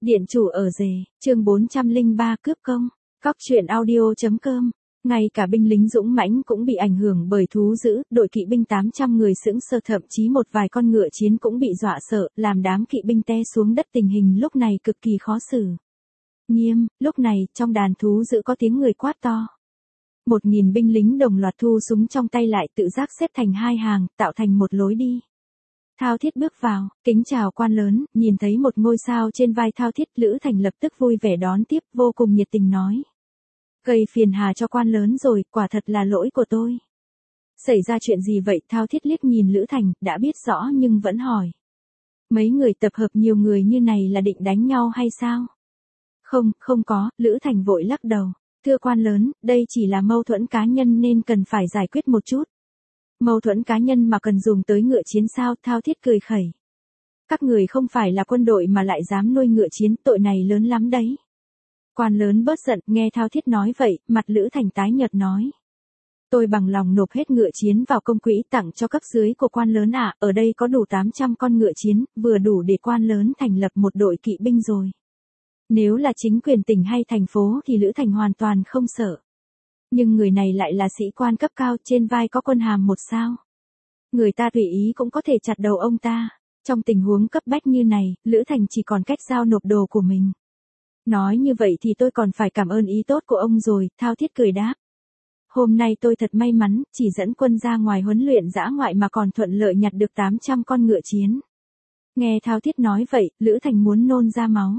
Điện chủ ở rể, chương 403 cướp công, cóc truyện audio.com. Ngay cả binh lính dũng mãnh cũng bị ảnh hưởng bởi thú dữ, đội kỵ binh 800 người sững sờ, thậm chí một vài con ngựa chiến cũng bị dọa sợ, làm đám kỵ binh té xuống đất. Tình hình lúc này cực kỳ khó xử. Nghiêm, lúc này, trong đàn thú dữ có tiếng người quát to. 1000 binh lính đồng loạt thu súng trong tay lại, tự giác xếp thành hai hàng, tạo thành một lối đi. Thao Thiết bước vào, kính chào quan lớn, nhìn thấy một ngôi sao trên vai Thao Thiết, Lữ Thành lập tức vui vẻ đón tiếp, vô cùng nhiệt tình nói. Gây phiền hà cho quan lớn rồi, quả thật là lỗi của tôi. Xảy ra chuyện gì vậy? Thao Thiết liếc nhìn Lữ Thành, đã biết rõ nhưng vẫn hỏi. Mấy người tập hợp nhiều người như này là định đánh nhau hay sao? Không có, Lữ Thành vội lắc đầu. Thưa quan lớn, đây chỉ là mâu thuẫn cá nhân nên cần phải giải quyết một chút. Mâu thuẫn cá nhân mà cần dùng tới ngựa chiến sao? Thao Thiết cười khẩy. Các người không phải là quân đội mà lại dám nuôi ngựa chiến, tội này lớn lắm đấy. Quan lớn bớt giận, nghe Thao Thiết nói vậy, mặt Lữ Thành tái nhợt nói. Tôi bằng lòng nộp hết ngựa chiến vào công quỹ tặng cho cấp dưới của quan lớn ạ, ở đây có đủ 800 con ngựa chiến, vừa đủ để quan lớn thành lập một đội kỵ binh rồi. Nếu là chính quyền tỉnh hay thành phố thì Lữ Thành hoàn toàn không sợ. Nhưng người này lại là sĩ quan cấp cao, trên vai có quân hàm 1 sao. Người ta tùy ý cũng có thể chặt đầu ông ta. Trong tình huống cấp bách như này, Lữ Thành chỉ còn cách giao nộp đồ của mình. Nói như vậy thì tôi còn phải cảm ơn ý tốt của ông rồi, Thao Thiết cười đáp. Hôm nay tôi thật may mắn, chỉ dẫn quân ra ngoài huấn luyện dã ngoại mà còn thuận lợi nhặt được 800 con ngựa chiến. Nghe Thao Thiết nói vậy, Lữ Thành muốn nôn ra máu.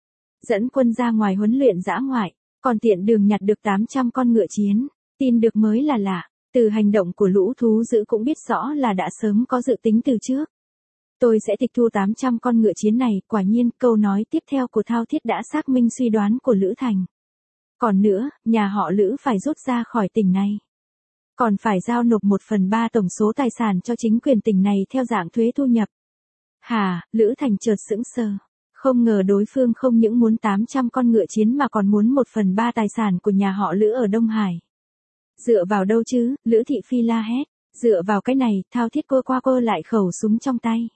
Dẫn quân ra ngoài huấn luyện dã ngoại, còn tiện đường nhặt được 800 con ngựa chiến, tin được mới là lạ. Từ hành động của lũ thú dữ cũng biết rõ là đã sớm có dự tính từ trước. Tôi sẽ tịch thu 800 con ngựa chiến này. Quả nhiên, câu nói tiếp theo của Thao Thiết đã xác minh suy đoán của Lữ Thành. Còn nữa, nhà họ Lữ phải rút ra khỏi tỉnh này. Còn phải giao nộp 1/3 tổng số tài sản cho chính quyền tỉnh này theo dạng thuế thu nhập. Hả? Lữ Thành chợt sững sờ. Không ngờ đối phương không những muốn 800 con ngựa chiến mà còn muốn 1/3 tài sản của nhà họ Lữ ở Đông Hải. Dựa vào đâu chứ? Lữ Thị Phi la hét. Dựa vào cái này. Thao Thiết cô qua cô lại khẩu súng trong tay.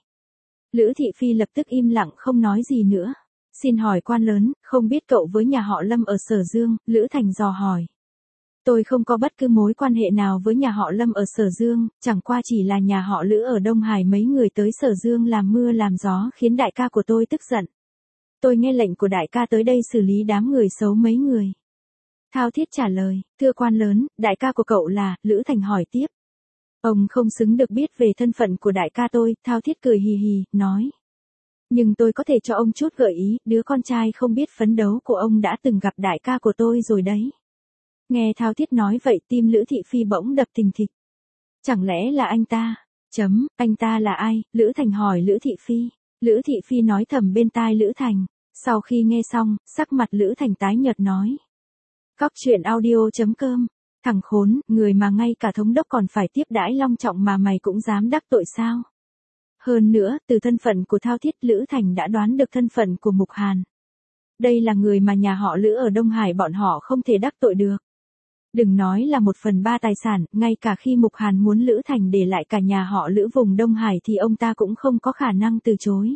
Lữ Thị Phi lập tức im lặng không nói gì nữa. Xin hỏi quan lớn, không biết cậu với nhà họ Lâm ở Sở Dương? Lữ Thành dò hỏi. Tôi không có bất cứ mối quan hệ nào với nhà họ Lâm ở Sở Dương, chẳng qua chỉ là nhà họ Lữ ở Đông Hải mấy người tới Sở Dương làm mưa làm gió khiến đại ca của tôi tức giận. Tôi nghe lệnh của đại ca tới đây xử lý đám người xấu mấy người. Thao Thiết trả lời, thưa quan lớn, đại ca của cậu là? Lữ Thành hỏi tiếp. Ông không xứng được biết về thân phận của đại ca tôi, Thao Thiết cười hì hì, nói. Nhưng tôi có thể cho ông chút gợi ý, đứa con trai không biết phấn đấu của ông đã từng gặp đại ca của tôi rồi đấy. Nghe Thao Thiết nói vậy, tim Lữ Thị Phi bỗng đập thình thịch. Chẳng lẽ là anh ta? Anh ta là ai? Lữ Thành hỏi Lữ Thị Phi. Lữ Thị Phi nói thầm bên tai Lữ Thành. Sau khi nghe xong, sắc mặt Lữ Thành tái nhợt nói. Cóc truyện audio.com. Thằng khốn, người mà ngay cả thống đốc còn phải tiếp đãi long trọng mà mày cũng dám đắc tội sao? Hơn nữa, từ thân phận của Thao Thiết, Lữ Thành đã đoán được thân phận của Mục Hàn. Đây là người mà nhà họ Lữ ở Đông Hải bọn họ không thể đắc tội được. Đừng nói là 1/3 tài sản, ngay cả khi Mục Hàn muốn Lữ Thành để lại cả nhà họ Lữ vùng Đông Hải thì ông ta cũng không có khả năng từ chối.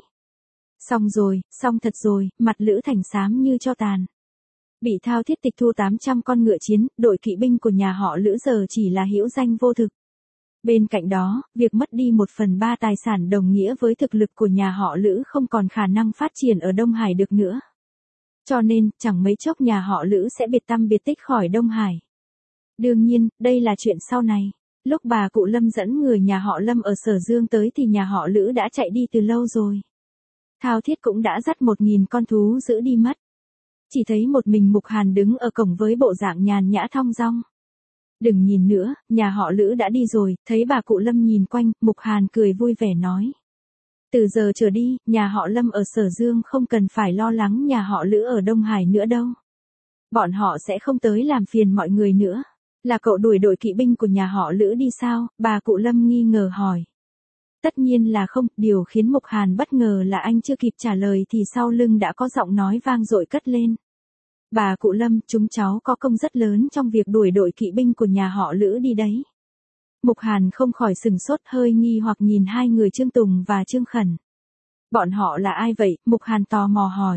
Xong thật rồi, mặt Lữ Thành xám như tro tàn. Bị Thao Thiết tịch thu 800 con ngựa chiến, đội kỵ binh của nhà họ Lữ giờ chỉ là hữu danh vô thực. Bên cạnh đó, việc mất đi 1/3 tài sản đồng nghĩa với thực lực của nhà họ Lữ không còn khả năng phát triển ở Đông Hải được nữa. Cho nên, chẳng mấy chốc nhà họ Lữ sẽ biệt tăm biệt tích khỏi Đông Hải. Đương nhiên, đây là chuyện sau này. Lúc bà cụ Lâm dẫn người nhà họ Lâm ở Sở Dương tới thì nhà họ Lữ đã chạy đi từ lâu rồi. Thao Thiết cũng đã dắt 1000 con thú dữ đi mất. Chỉ thấy một mình Mục Hàn đứng ở cổng với bộ dạng nhàn nhã thong dong. Đừng nhìn nữa, nhà họ Lữ đã đi rồi. Thấy bà cụ Lâm nhìn quanh, Mục Hàn cười vui vẻ nói. Từ giờ trở đi, nhà họ Lâm ở Sở Dương không cần phải lo lắng nhà họ Lữ ở Đông Hải nữa đâu. Bọn họ sẽ không tới làm phiền mọi người nữa. Là cậu đuổi đội kỵ binh của nhà họ Lữ đi sao? Bà cụ Lâm nghi ngờ hỏi. Tất nhiên là không, điều khiến Mục Hàn bất ngờ là anh chưa kịp trả lời thì sau lưng đã có giọng nói vang dội cất lên. Bà cụ Lâm, chúng cháu có công rất lớn trong việc đuổi đội kỵ binh của nhà họ Lữ đi đấy. Mục Hàn không khỏi sừng sốt, hơi nghi hoặc nhìn hai người Trương Tùng và Trương Khẩn. Bọn họ là ai vậy? Mục Hàn tò mò hỏi.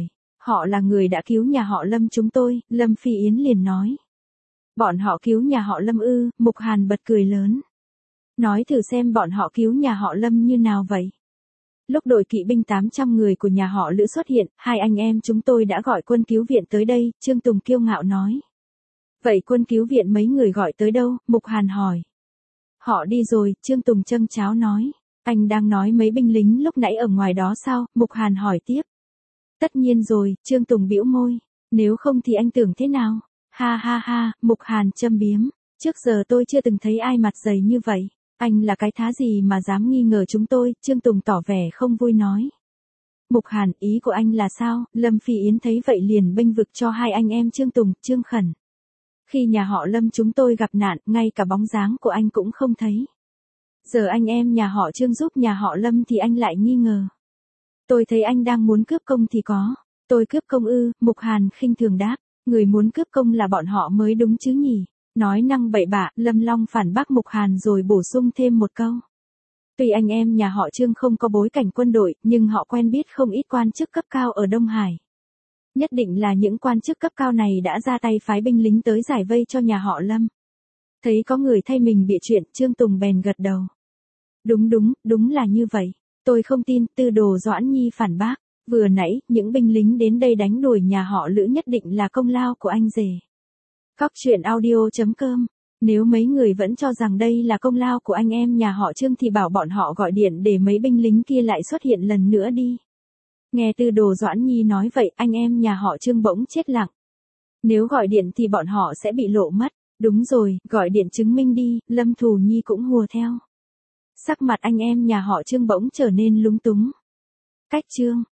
Họ là người đã cứu nhà họ Lâm chúng tôi, Lâm Phi Yến liền nói. Bọn họ cứu nhà họ Lâm ư? Mục Hàn bật cười lớn. Nói thử xem bọn họ cứu nhà họ Lâm như nào vậy. Lúc đội kỵ binh 800 người của nhà họ Lữ xuất hiện, hai anh em chúng tôi đã gọi quân cứu viện tới đây, Trương Tùng kiêu ngạo nói. Vậy quân cứu viện mấy người gọi tới đâu? Mục Hàn hỏi. Họ đi rồi, Trương Tùng châm cháo nói. Anh đang nói mấy binh lính lúc nãy ở ngoài đó sao? Mục Hàn hỏi tiếp. Tất nhiên rồi, Trương Tùng bĩu môi. Nếu không thì anh tưởng thế nào? Ha ha ha, Mục Hàn châm biếm. Trước giờ tôi chưa từng thấy ai mặt dày như vậy. Anh là cái thá gì mà dám nghi ngờ chúng tôi? Trương Tùng tỏ vẻ không vui nói. Mục Hàn, ý của anh là sao? Lâm Phi Yến thấy vậy liền bênh vực cho hai anh em Trương Tùng, Trương Khẩn. Khi nhà họ Lâm chúng tôi gặp nạn, ngay cả bóng dáng của anh cũng không thấy. Giờ anh em nhà họ Trương giúp nhà họ Lâm thì anh lại nghi ngờ. Tôi thấy anh đang muốn cướp công thì có. Tôi cướp công ư? Mục Hàn khinh thường đáp. Người muốn cướp công là bọn họ mới đúng chứ nhỉ? Nói năng bậy bạ, Lâm Long phản bác Mục Hàn rồi bổ sung thêm một câu. Tuy anh em nhà họ Trương không có bối cảnh quân đội, nhưng họ quen biết không ít quan chức cấp cao ở Đông Hải. Nhất định là những quan chức cấp cao này đã ra tay phái binh lính tới giải vây cho nhà họ Lâm. Thấy có người thay mình bịa chuyện, Trương Tùng bèn gật đầu. Đúng là như vậy. Tôi không tin, Tư Đồ Doãn Nhi phản bác. Vừa nãy, những binh lính đến đây đánh đuổi nhà họ Lữ nhất định là công lao của anh rể. Cóc truyện audio.com. Nếu mấy người vẫn cho rằng đây là công lao của anh em nhà họ Trương thì bảo bọn họ gọi điện để mấy binh lính kia lại xuất hiện lần nữa đi. Nghe Tư Đồ Doãn Nhi nói vậy, anh em nhà họ Trương bỗng chết lặng. Nếu gọi điện thì bọn họ sẽ bị lộ mất. Đúng rồi, gọi điện chứng minh đi, Lâm Thù Nhi cũng hùa theo. Sắc mặt anh em nhà họ Trương bỗng trở nên lúng túng. Cách chương